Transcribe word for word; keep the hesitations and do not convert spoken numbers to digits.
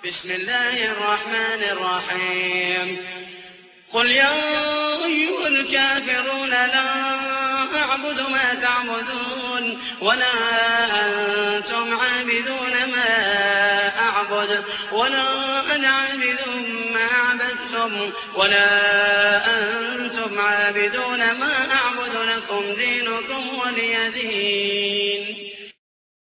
بسم الله الرحمن الرحيم قل يا أيها الكافرون لا أعبد ما تعبدون ولا أنتم عابدون ما أعبد ولا أنا عابد ما عبدتم ولا أنتم عابدون ما أعبد لكم دينكم ولي دين.